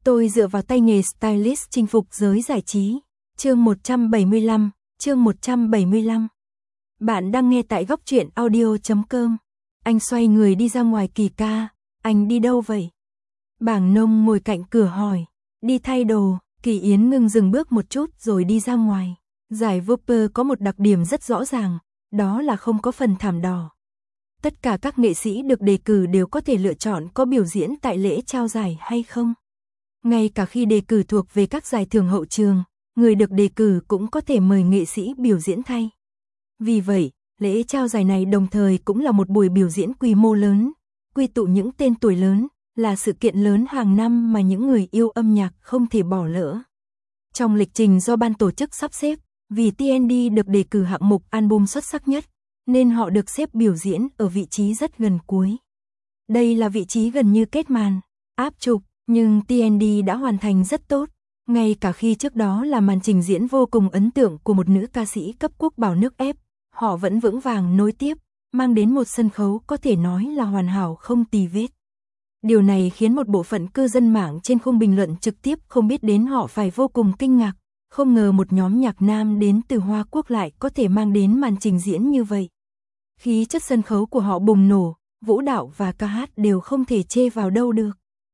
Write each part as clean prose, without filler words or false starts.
Tôi dựa vào tay nghề stylist chinh phục giới giải trí. Chương 175, chương 175. Bạn đang nghe tại góc truyện audio.com. Anh xoay người đi ra ngoài. Kỳ ca, anh đi đâu vậy? Bảng Nông ngồi cạnh cửa hỏi. Đi thay đồ. Kỳ Yến ngưng dừng bước một chút rồi đi ra ngoài. Giải Whopper có một đặc điểm rất rõ ràng, đó là không có phần thảm đỏ. Tất cả các nghệ sĩ được đề cử đều có thể lựa chọn có biểu diễn tại lễ trao giải hay không. Ngay cả khi đề cử thuộc về các giải thưởng hậu trường, người được đề cử cũng có thể mời nghệ sĩ biểu diễn thay. Vì vậy, lễ trao giải này đồng thời cũng là một buổi biểu diễn quy mô lớn, quy tụ những tên tuổi lớn, là sự kiện lớn hàng năm mà những người yêu âm nhạc không thể bỏ lỡ. Trong lịch trình do ban tổ chức sắp xếp, vì TND được đề cử hạng mục album xuất sắc nhất, nên họ được xếp biểu diễn ở vị trí rất gần cuối. Đây là vị trí gần như kết màn, áp trục, nhưng TND đã hoàn thành rất tốt. Ngay cả khi trước đó là màn trình diễn vô cùng ấn tượng của một nữ ca sĩ cấp quốc bảo nước ép, họ vẫn vững vàng nối tiếp, mang đến một sân khấu có thể nói là hoàn hảo không tì vết. Điều này khiến một bộ phận cư dân mạng trên khung bình luận trực tiếp không biết đến họ phải vô cùng kinh ngạc, không ngờ một nhóm nhạc nam đến từ Hoa Quốc lại có thể mang đến màn trình diễn như vậy. Khí chất sân khấu của họ bùng nổ, vũ đạo và ca hát đều không thể chê vào đâu được.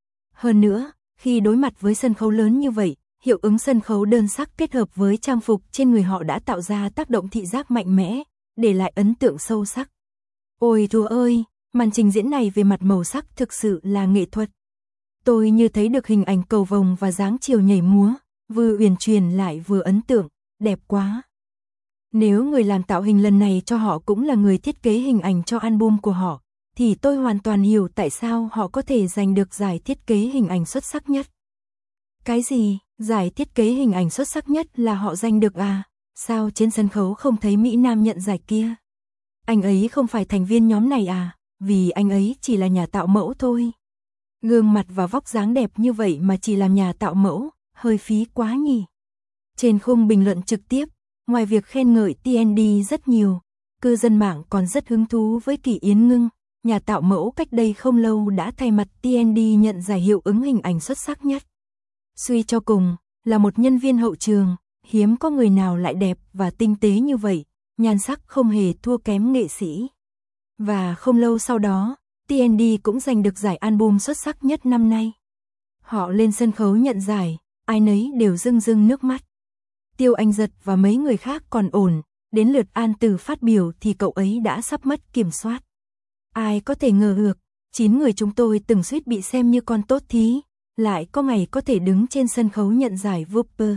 Hơn nữa, khi đối mặt với sân khấu lớn như vậy, hiệu ứng sân khấu đơn sắc kết hợp với trang phục trên người họ đã tạo ra tác động thị giác mạnh mẽ, để lại ấn tượng sâu sắc. Ôi Chúa ơi, màn trình diễn này về mặt màu sắc thực sự là nghệ thuật. Tôi như thấy được hình ảnh cầu vồng và dáng chiều nhảy múa, vừa uyển chuyển lại vừa ấn tượng, đẹp quá. Nếu người làm tạo hình lần này cho họ cũng là người thiết kế hình ảnh cho album của họ, thì tôi hoàn toàn hiểu tại sao họ có thể giành được giải thiết kế hình ảnh xuất sắc nhất. Cái gì? Giải thiết kế hình ảnh xuất sắc nhất là họ giành được à? Sao trên sân khấu không thấy Mỹ Nam nhận giải kia? Anh ấy không phải thành viên nhóm này à? Vì anh ấy chỉ là nhà tạo mẫu thôi. Gương mặt và vóc dáng đẹp như vậy mà chỉ làm nhà tạo mẫu, hơi phí quá nhỉ. Trên khung bình luận trực tiếp, ngoài việc khen ngợi TND rất nhiều, cư dân mạng còn rất hứng thú với Kỳ Yến Ngưng, nhà tạo mẫu cách đây không lâu đã thay mặt TND nhận giải hiệu ứng hình ảnh xuất sắc nhất. Suy cho cùng, là một nhân viên hậu trường, hiếm có người nào lại đẹp và tinh tế như vậy, nhan sắc không hề thua kém nghệ sĩ. Và không lâu sau đó, TND cũng giành được giải album xuất sắc nhất năm nay. Họ lên sân khấu nhận giải, ai nấy đều rưng rưng nước mắt. Tiêu Anh Dật và mấy người khác còn ổn, đến lượt An Từ phát biểu thì cậu ấy đã sắp mất kiểm soát. Ai có thể ngờ được, 9 người chúng tôi từng suýt bị xem như con tốt thí, lại có ngày có thể đứng trên sân khấu nhận giải Whopper.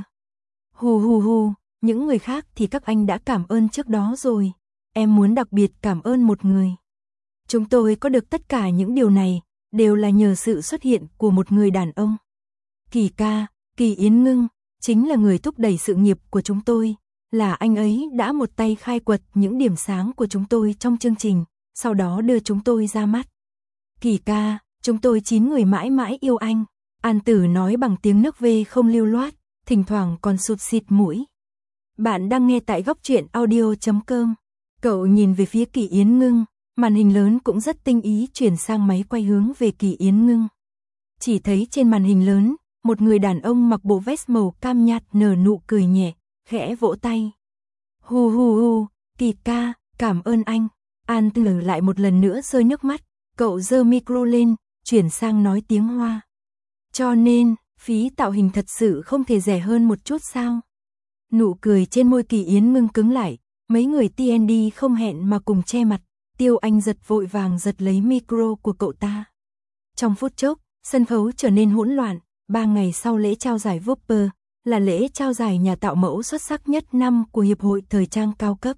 Hù hù hù, những người khác thì các anh đã cảm ơn trước đó rồi. Em muốn đặc biệt cảm ơn một người. Chúng tôi có được tất cả những điều này, đều là nhờ sự xuất hiện của một người đàn ông. Kỳ ca, Kỳ Yến Ngưng, chính là người thúc đẩy sự nghiệp của chúng tôi, là anh ấy đã một tay khai quật những điểm sáng của chúng tôi trong chương trình, sau đó đưa chúng tôi ra mắt. Kỳ ca, chúng tôi 9 người mãi mãi yêu anh. An Tử nói bằng tiếng nước V không lưu loát, thỉnh thoảng còn sụt xịt mũi. Bạn đang nghe tại góc truyện audio.com. Cậu nhìn về phía Kỳ Yến Ngưng, màn hình lớn cũng rất tinh ý chuyển sang máy quay hướng về Kỳ Yến Ngưng. Chỉ thấy trên màn hình lớn, một người đàn ông mặc bộ vest màu cam nhạt nở nụ cười nhẹ, khẽ vỗ tay. Hù hù hù, Kỳ ca, cảm ơn anh. An Tử lại một lần nữa rơi nước mắt, cậu giơ micro lên, chuyển sang nói tiếng Hoa. Cho nên, phí tạo hình thật sự không thể rẻ hơn một chút sao? Nụ cười trên môi Kỳ Yến Ngưng cứng lại, mấy người TND không hẹn mà cùng che mặt, Tiêu Anh Dật vội vàng giật lấy micro của cậu ta. Trong phút chốc, sân khấu trở nên hỗn loạn, 3 ngày sau lễ trao giải Whopper, là lễ trao giải nhà tạo mẫu xuất sắc nhất năm của Hiệp hội Thời trang cao cấp.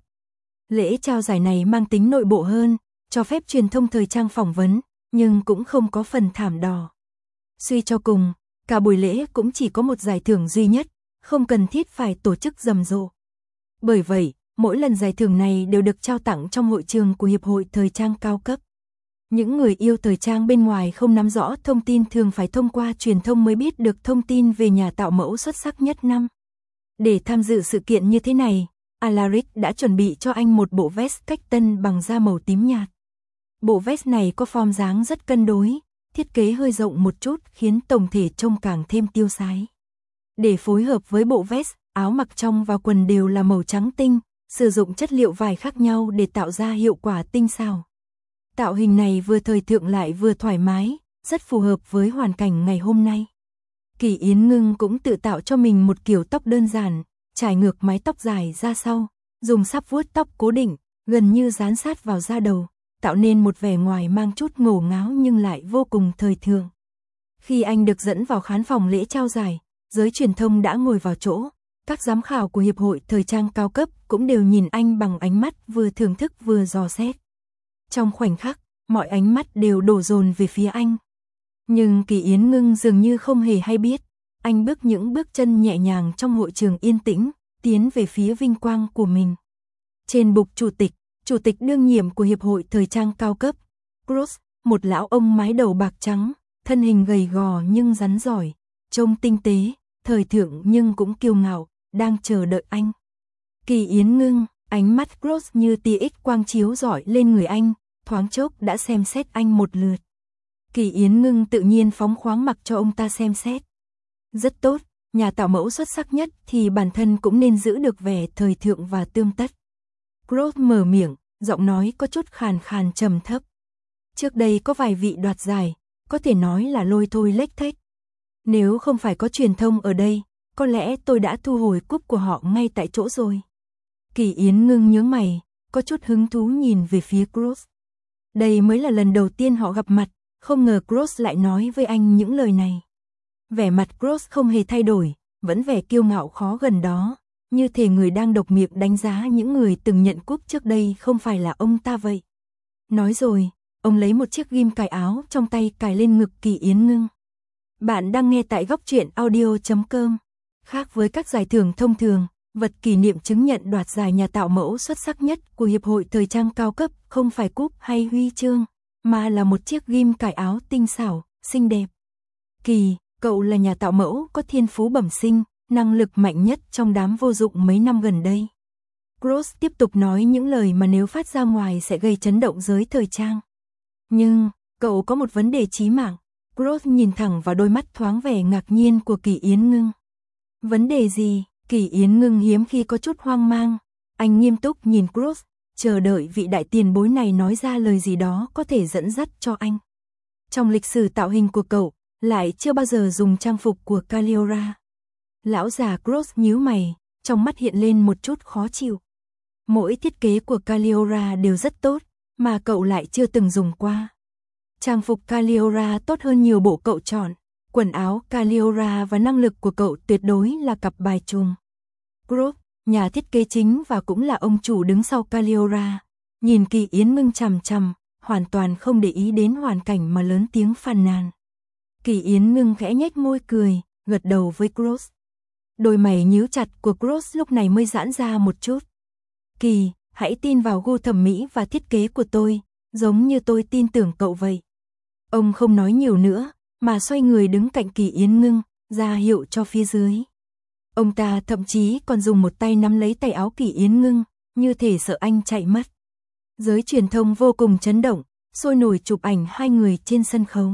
Lễ trao giải này mang tính nội bộ hơn, cho phép truyền thông thời trang phỏng vấn, nhưng cũng không có phần thảm đỏ. Suy cho cùng, cả buổi lễ cũng chỉ có một giải thưởng duy nhất, không cần thiết phải tổ chức rầm rộ. Bởi vậy, mỗi lần giải thưởng này đều được trao tặng trong hội trường của Hiệp hội Thời trang cao cấp. Những người yêu thời trang bên ngoài không nắm rõ thông tin thường phải thông qua truyền thông mới biết được thông tin về nhà tạo mẫu xuất sắc nhất năm. Để tham dự sự kiện như thế này, Alaric đã chuẩn bị cho anh một bộ vest cách tân bằng da màu tím nhạt. Bộ vest này có form dáng rất cân đối, thiết kế hơi rộng một chút khiến tổng thể trông càng thêm tiêu sái. Để phối hợp với bộ vest, áo mặc trong và quần đều là màu trắng tinh, sử dụng chất liệu vải khác nhau để tạo ra hiệu quả tinh xảo. Tạo hình này vừa thời thượng lại vừa thoải mái, rất phù hợp với hoàn cảnh ngày hôm nay. Kỳ Yến Ngưng cũng tự tạo cho mình một kiểu tóc đơn giản, trải ngược mái tóc dài ra sau, dùng sáp vuốt tóc cố định, gần như dán sát vào da đầu, tạo nên một vẻ ngoài mang chút ngổ ngáo nhưng lại vô cùng thời thượng. Khi anh được dẫn vào khán phòng lễ trao giải, giới truyền thông đã ngồi vào chỗ, các giám khảo của Hiệp hội Thời trang cao cấp cũng đều nhìn anh bằng ánh mắt vừa thưởng thức vừa dò xét. Trong khoảnh khắc, mọi ánh mắt đều đổ dồn về phía anh. Nhưng Kỳ Yến Ngưng dường như không hề hay biết, anh bước những bước chân nhẹ nhàng trong hội trường yên tĩnh, tiến về phía vinh quang của mình. Trên bục chủ tịch đương nhiệm của Hiệp hội Thời trang cao cấp, Cross, một lão ông mái đầu bạc trắng, thân hình gầy gò nhưng rắn giỏi, trông tinh tế, thời thượng nhưng cũng kiêu ngạo, đang chờ đợi anh. Kỳ Yến Ngưng, ánh mắt Cross như tia X quang chiếu rọi lên người anh, thoáng chốc đã xem xét anh một lượt. Kỳ Yến Ngưng tự nhiên phóng khoáng mặc cho ông ta xem xét. Rất tốt, nhà tạo mẫu xuất sắc nhất thì bản thân cũng nên giữ được vẻ thời thượng và tươm tất. Cross mở miệng, giọng nói có chút khàn khàn trầm thấp. Trước đây có vài vị đoạt giải, có thể nói là lôi thôi lếch thếch. Nếu không phải có truyền thông ở đây, có lẽ tôi đã thu hồi cúp của họ ngay tại chỗ rồi. Kỳ Yến Ngưng nhướng mày, có chút hứng thú nhìn về phía Cross. Đây mới là lần đầu tiên họ gặp mặt, không ngờ Cross lại nói với anh những lời này. Vẻ mặt Cross không hề thay đổi, vẫn vẻ kiêu ngạo khó gần đó, như thể người đang độc miệng đánh giá những người từng nhận cúp trước đây không phải là ông ta vậy. Nói rồi, ông lấy một chiếc ghim cài áo trong tay cài lên ngực Kỳ Yến Ngưng. Bạn đang nghe tại góc truyện audio.com. Khác với các giải thưởng thông thường, vật kỷ niệm chứng nhận đoạt giải nhà tạo mẫu xuất sắc nhất của Hiệp hội Thời trang cao cấp không phải cúp hay huy chương, mà là một chiếc ghim cài áo tinh xảo, xinh đẹp. Kỳ, cậu là nhà tạo mẫu có thiên phú bẩm sinh, năng lực mạnh nhất trong đám vô dụng mấy năm gần đây. Cross tiếp tục nói những lời mà nếu phát ra ngoài sẽ gây chấn động giới thời trang. Nhưng, cậu có một vấn đề chí mạng. Cross nhìn thẳng vào đôi mắt thoáng vẻ ngạc nhiên của Kỳ Yến Ngưng. Vấn đề gì? Kỳ Yến Ngưng hiếm khi có chút hoang mang. Anh nghiêm túc nhìn Cross, chờ đợi vị đại tiền bối này nói ra lời gì đó có thể dẫn dắt cho anh. Trong lịch sử tạo hình của cậu, lại chưa bao giờ dùng trang phục của Caliora. Lão già Cross nhíu mày, trong mắt hiện lên một chút khó chịu. Mỗi thiết kế của Caliora đều rất tốt, mà cậu lại chưa từng dùng qua. Trang phục Caliora tốt hơn nhiều bộ cậu chọn, quần áo Caliora và năng lực của cậu tuyệt đối là cặp bài trùng. Cross, nhà thiết kế chính và cũng là ông chủ đứng sau Caliora, nhìn Kỳ Yến Ngưng chằm chằm, hoàn toàn không để ý đến hoàn cảnh mà lớn tiếng phàn nàn. Kỳ Yến Ngưng khẽ nhếch môi cười, gật đầu với Cross. Đôi mày nhíu chặt của Cross lúc này mới giãn ra một chút. Kỳ, hãy tin vào gu thẩm mỹ và thiết kế của tôi, giống như tôi tin tưởng cậu vậy. Ông không nói nhiều nữa, mà xoay người đứng cạnh Kỳ Yến Ngưng, ra hiệu cho phía dưới. Ông ta thậm chí còn dùng một tay nắm lấy tay áo Kỳ Yến Ngưng, như thể sợ anh chạy mất. Giới truyền thông vô cùng chấn động, sôi nổi chụp ảnh hai người trên sân khấu.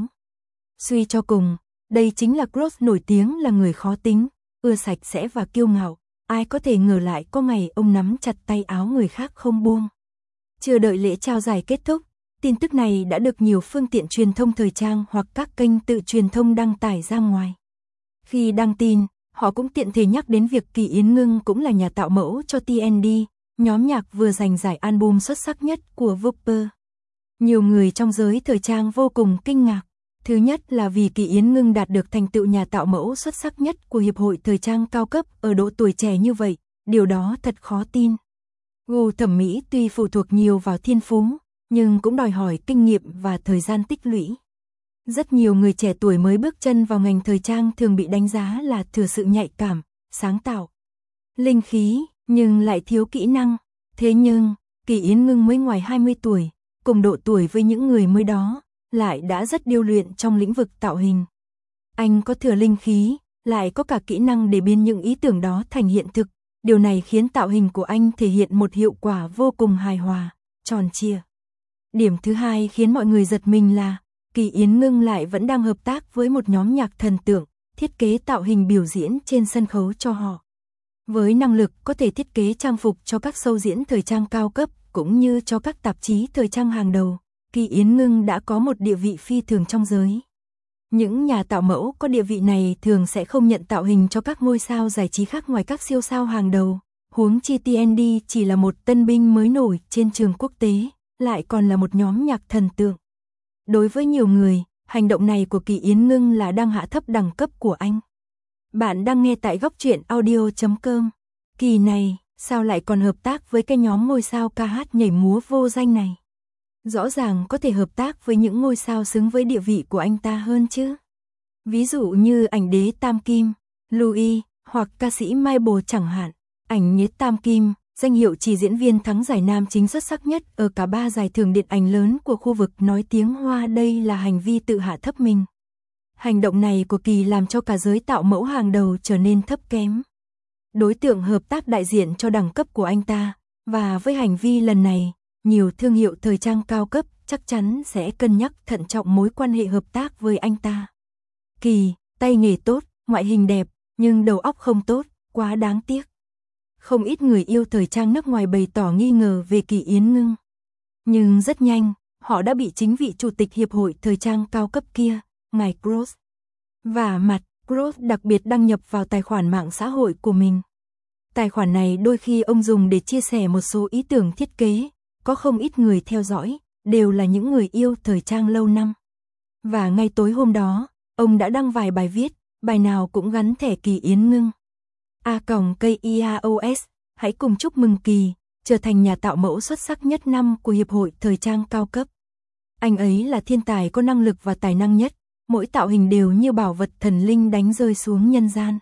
Suy cho cùng, đây chính là Cross nổi tiếng là người khó tính, ưa sạch sẽ và kiêu ngạo. Ai có thể ngờ lại có ngày ông nắm chặt tay áo người khác không buông. Chưa đợi lễ trao giải kết thúc, tin tức này đã được nhiều phương tiện truyền thông thời trang hoặc các kênh tự truyền thông đăng tải ra ngoài. Khi đăng tin, họ cũng tiện thể nhắc đến việc Kỳ Yến Ngưng cũng là nhà tạo mẫu cho TND, nhóm nhạc vừa giành giải album xuất sắc nhất của Vogue. Nhiều người trong giới thời trang vô cùng kinh ngạc. Thứ nhất là vì Kỳ Yến Ngưng đạt được thành tựu nhà tạo mẫu xuất sắc nhất của Hiệp hội Thời trang cao cấp ở độ tuổi trẻ như vậy, điều đó thật khó tin. Gu thẩm mỹ tuy phụ thuộc nhiều vào thiên phú, nhưng cũng đòi hỏi kinh nghiệm và thời gian tích lũy. Rất nhiều người trẻ tuổi mới bước chân vào ngành thời trang thường bị đánh giá là thừa sự nhạy cảm, sáng tạo, linh khí, nhưng lại thiếu kỹ năng. Thế nhưng, Kỳ Yến Ngưng mới ngoài 20 tuổi, cùng độ tuổi với những người mới đó, lại đã rất điêu luyện trong lĩnh vực tạo hình. Anh có thừa linh khí, lại có cả kỹ năng để biến những ý tưởng đó thành hiện thực. Điều này khiến tạo hình của anh thể hiện một hiệu quả vô cùng hài hòa, tròn trịa. Điểm thứ hai khiến mọi người giật mình là Kỳ Yến Ngưng lại vẫn đang hợp tác với một nhóm nhạc thần tượng, thiết kế tạo hình biểu diễn trên sân khấu cho họ. Với năng lực có thể thiết kế trang phục cho các show diễn thời trang cao cấp, cũng như cho các tạp chí thời trang hàng đầu, Kỳ Yến Ngưng đã có một địa vị phi thường trong giới. Những nhà tạo mẫu có địa vị này thường sẽ không nhận tạo hình cho các ngôi sao giải trí khác ngoài các siêu sao hàng đầu. Huống chi TND chỉ là một tân binh mới nổi trên trường quốc tế, lại còn là một nhóm nhạc thần tượng. Đối với nhiều người, hành động này của Kỳ Yến Ngưng là đang hạ thấp đẳng cấp của anh. Bạn đang nghe tại góc truyện audio.com. Kỳ này, sao lại còn hợp tác với cái nhóm ngôi sao ca hát nhảy múa vô danh này? Rõ ràng có thể hợp tác với những ngôi sao xứng với địa vị của anh ta hơn chứ. Ví dụ như ảnh đế Tam Kim, Louis, hoặc ca sĩ Mai Bồ chẳng hạn. Ảnh nhế Tam Kim, danh hiệu chỉ diễn viên thắng giải nam chính xuất sắc nhất ở cả 3 giải thưởng điện ảnh lớn của khu vực nói tiếng Hoa. Đây là hành vi tự hạ thấp mình. Hành động này của Kỳ làm cho cả giới tạo mẫu hàng đầu trở nên thấp kém. Đối tượng hợp tác đại diện cho đẳng cấp của anh ta, và với hành vi lần này, nhiều thương hiệu thời trang cao cấp chắc chắn sẽ cân nhắc thận trọng mối quan hệ hợp tác với anh ta. Kỳ, tay nghề tốt, ngoại hình đẹp, nhưng đầu óc không tốt, quá đáng tiếc. Không ít người yêu thời trang nước ngoài bày tỏ nghi ngờ về Kỳ Yến Ngưng. Nhưng rất nhanh, họ đã bị chính vị chủ tịch hiệp hội thời trang cao cấp kia, ngài Gross, vả mặt. Gross đặc biệt đăng nhập vào tài khoản mạng xã hội của mình. Tài khoản này đôi khi ông dùng để chia sẻ một số ý tưởng thiết kế, có không ít người theo dõi, đều là những người yêu thời trang lâu năm. Và ngay tối hôm đó, ông đã đăng vài bài viết, bài nào cũng gắn thẻ Kỳ Yến Ngưng. A.KIAOS, hãy cùng chúc mừng Kỳ, trở thành nhà tạo mẫu xuất sắc nhất năm của Hiệp hội thời trang cao cấp. Anh ấy là thiên tài có năng lực và tài năng nhất, mỗi tạo hình đều như bảo vật thần linh đánh rơi xuống nhân gian.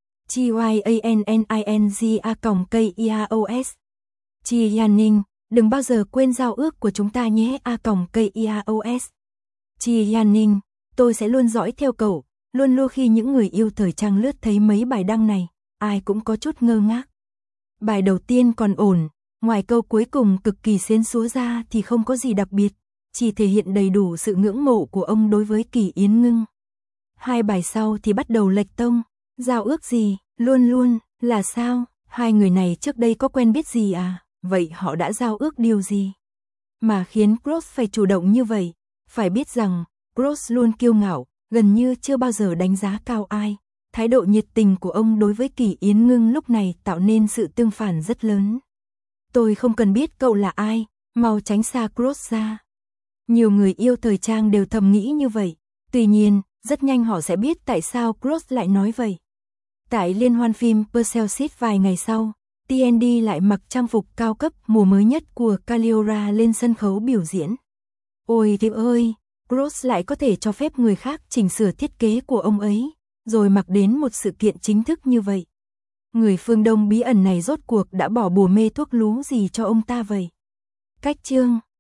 GYANNING.KIAOS. Chi Yanning, đừng bao giờ quên giao ước của chúng ta nhé. A.KIAOS. Chi Yanning, tôi sẽ luôn dõi theo cậu. Luôn luôn. Khi những người yêu thời trang lướt thấy mấy bài đăng này, ai cũng có chút ngơ ngác. Bài đầu tiên còn ổn, ngoài câu cuối cùng cực kỳ xến xúa ra thì không có gì đặc biệt, chỉ thể hiện đầy đủ sự ngưỡng mộ của ông đối với Kỳ Yến Ngưng. Hai bài sau thì bắt đầu lệch tông. Giao ước gì, luôn luôn, là sao? Hai người này trước đây có quen biết gì à? Vậy họ đã giao ước điều gì? Mà khiến Gross phải chủ động như vậy? Phải biết rằng, Gross luôn kiêu ngạo, gần như chưa bao giờ đánh giá cao ai. Thái độ nhiệt tình của ông đối với Kỳ Yến Ngưng lúc này tạo nên sự tương phản rất lớn. Tôi không cần biết cậu là ai, mau tránh xa Gross ra. Nhiều người yêu thời trang đều thầm nghĩ như vậy. Tuy nhiên, rất nhanh họ sẽ biết tại sao Gross lại nói vậy. Tại liên hoan phim Perseus vài ngày sau, TND lại mặc trang phục cao cấp mùa mới nhất của Caliora lên sân khấu biểu diễn. Ôi trời ơi, Gross lại có thể cho phép người khác chỉnh sửa thiết kế của ông ấy, rồi mặc đến một sự kiện chính thức như vậy. Người phương Đông bí ẩn này rốt cuộc đã bỏ bùa mê thuốc lú gì cho ông ta vậy? Cách chương